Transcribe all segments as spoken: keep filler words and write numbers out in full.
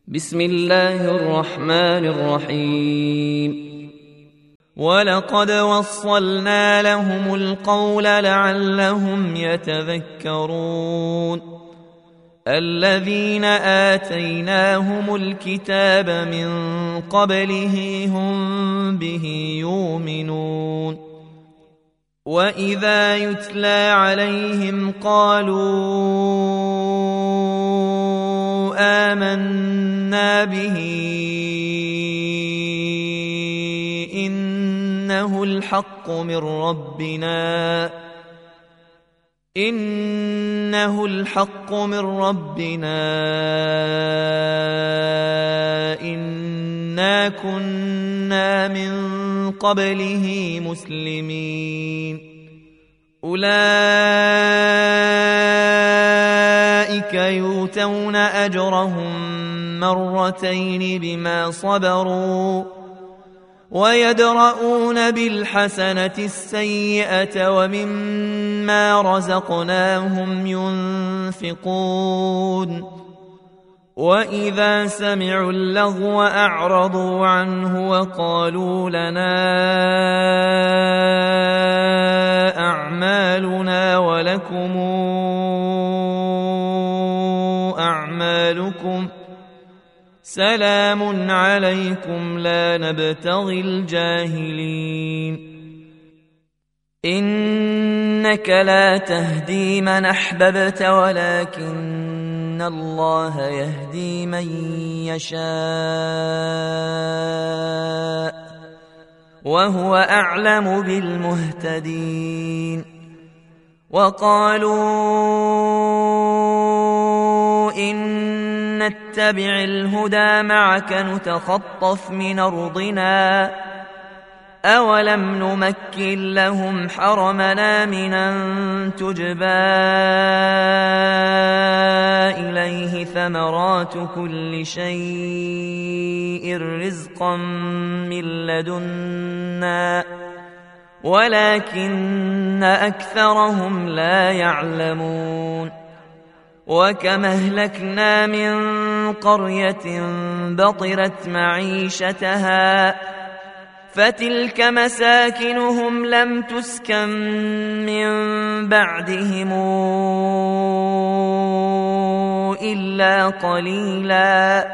بسم الله الرحمن الرحيم ولقد وصلنا لهم القول لعلهم يتذكرون الذين آتيناهم الكتاب من قبله هم به يؤمنون وإذا يتلى عليهم قالوا آمنا به إنه الحق من ربنا إنه الحق من ربنا إنا كنا من قبله مسلمين أولئك يؤتون أجرهم مرتين بما صبروا ويدرؤون بالحسنة السيئة ومما رزقناهم ينفقون وإذا سمعوا اللغو أعرضوا عنه وقالوا لنا أعمالنا ولكم أعمالكم سلام عليكم لا نبتغي الجاهلين إنك لا تهدي من أحببت ولكن الله يهدي من يشاء وهو أعلم بالمهتدين وقالوا إن نتبع الهدى معك نتخطف من أرضنا أولم نمكن لهم حرمنا من أن تجبى إليه ثمرات كل شيء رزقا من لدنا ولكن أكثرهم لا يعلمون وكما أهلكنا من قرية بطرت معيشتها فتلك مساكنهم لم تسكن من بعدهم إلا قليلا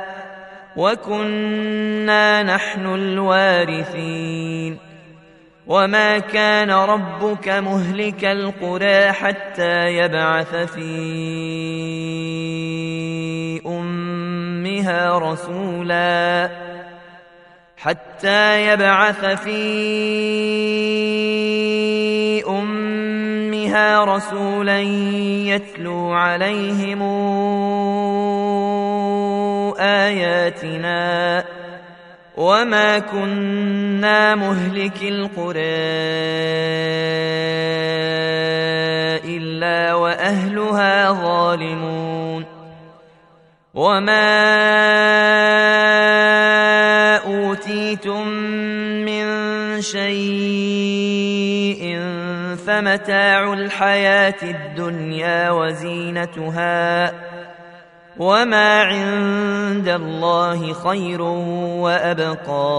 وكنا نحن الوارثين وما كان ربك مهلك القرى حتى يبعث في أمها رسولا حتى يبعث في أمها رسولا يتلو عليهم آياتنا وما كنا مهلك القرى إلا وأهلها ظالمون وما أوتيتم من شيء فمتاع الحياة الدنيا وزينتها وما عند الله خير وأبقى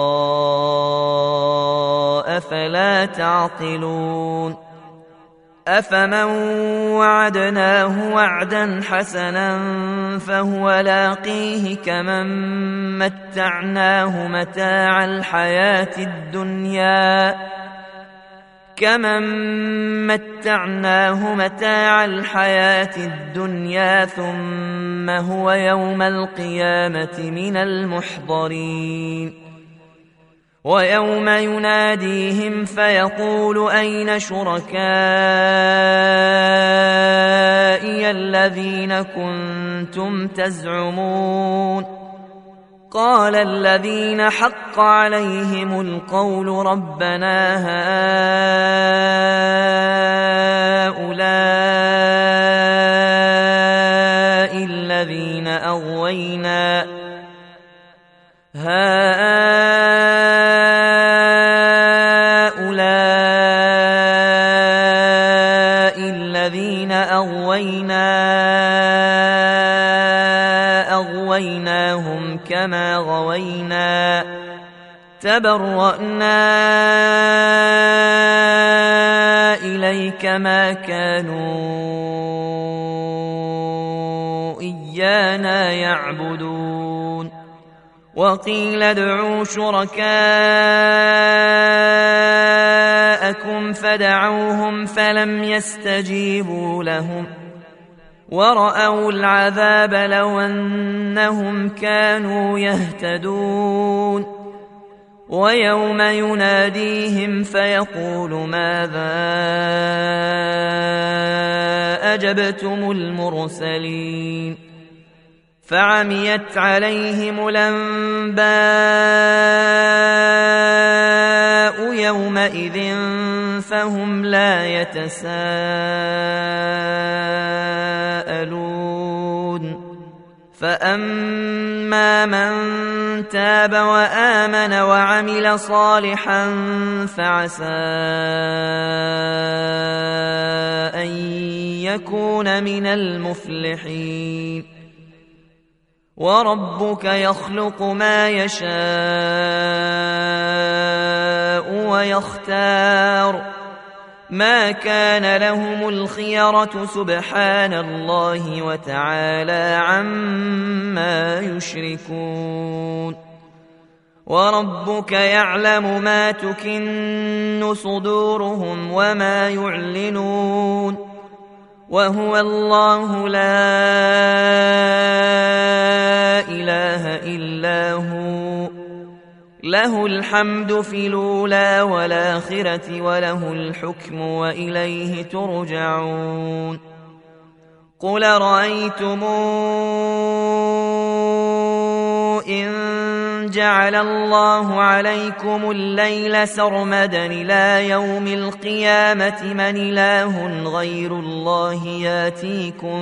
أفلا تعقلون أفمن وعدناه وعدا حسنا فهو لاقيه كمن متعناه متاع الحياة الدنيا كمن متعناه متاع الحياة الدنيا ثم هو يوم القيامة من المحضرين ويوم يناديهم فيقول أين شركائي الذين كنتم تزعمون قال الذين حق عليهم القول ربنا هؤلاء الذين أغوينا هؤلاء الذين أغوينا أغويناهم كما غوينا تبرأنا إليك ما كانوا إيانا يعبدون وقيل ادعوا شركاءكم فدعوهم فلم يستجيبوا لهم ورأوا العذاب لو أنهم كانوا يهتدون ويوم يناديهم فيقول ماذا أجبتم المرسلين فعميت عليهم الأنباء يومئذ فهم لا يتساءلون فأما من تاب وآمن وعمل صالحا فعسى أن يكون من المفلحين وربك يخلق ما يشاء ويختار ما كان لهم الخيرة سبحان الله وتعالى عما يشركون وربك يعلم ما تكن صدورهم وما يعلنون وهو الله لا إله إلا هو له الحمد في الأولى والآخرة وله الحكم وإليه ترجعون قل رأيتم إن جعل الله عليكم الليل سرمدا إلى يوم القيامة من إله غير الله ياتيكم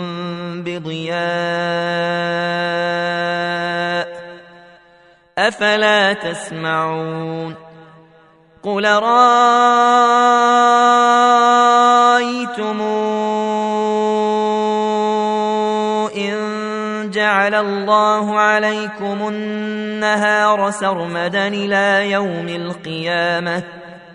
بضياء أفلا تسمعون قل رأيتم إن جعل الله عليكم النهار سرمدا إلى يوم القيامة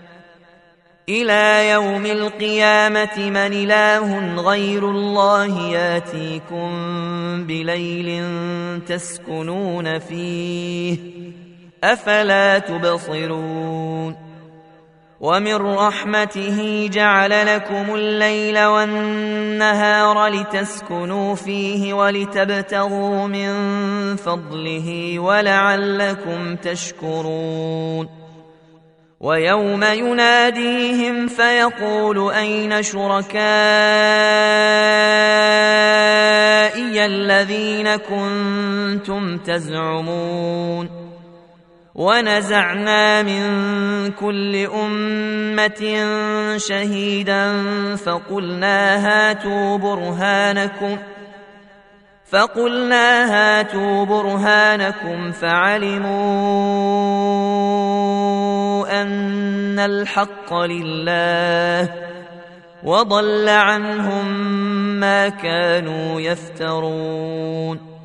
إلى يوم القيامة من إله غير الله ياتيكم بليل تسكنون فيه أفلا تبصرون ومن رحمته جعل لكم الليل والنهار لتسكنوا فيه ولتبتغوا من فضله ولعلكم تشكرون ويوم يناديهم فيقول أين شركائي الذين كنتم تزعمون ونزعنا من كل أمة شهيدا فقلنا هاتوا برهانكم فقلنا هاتوا برهانكم فعلموا أن الحق لله وضل عنهم ما كانوا يفترون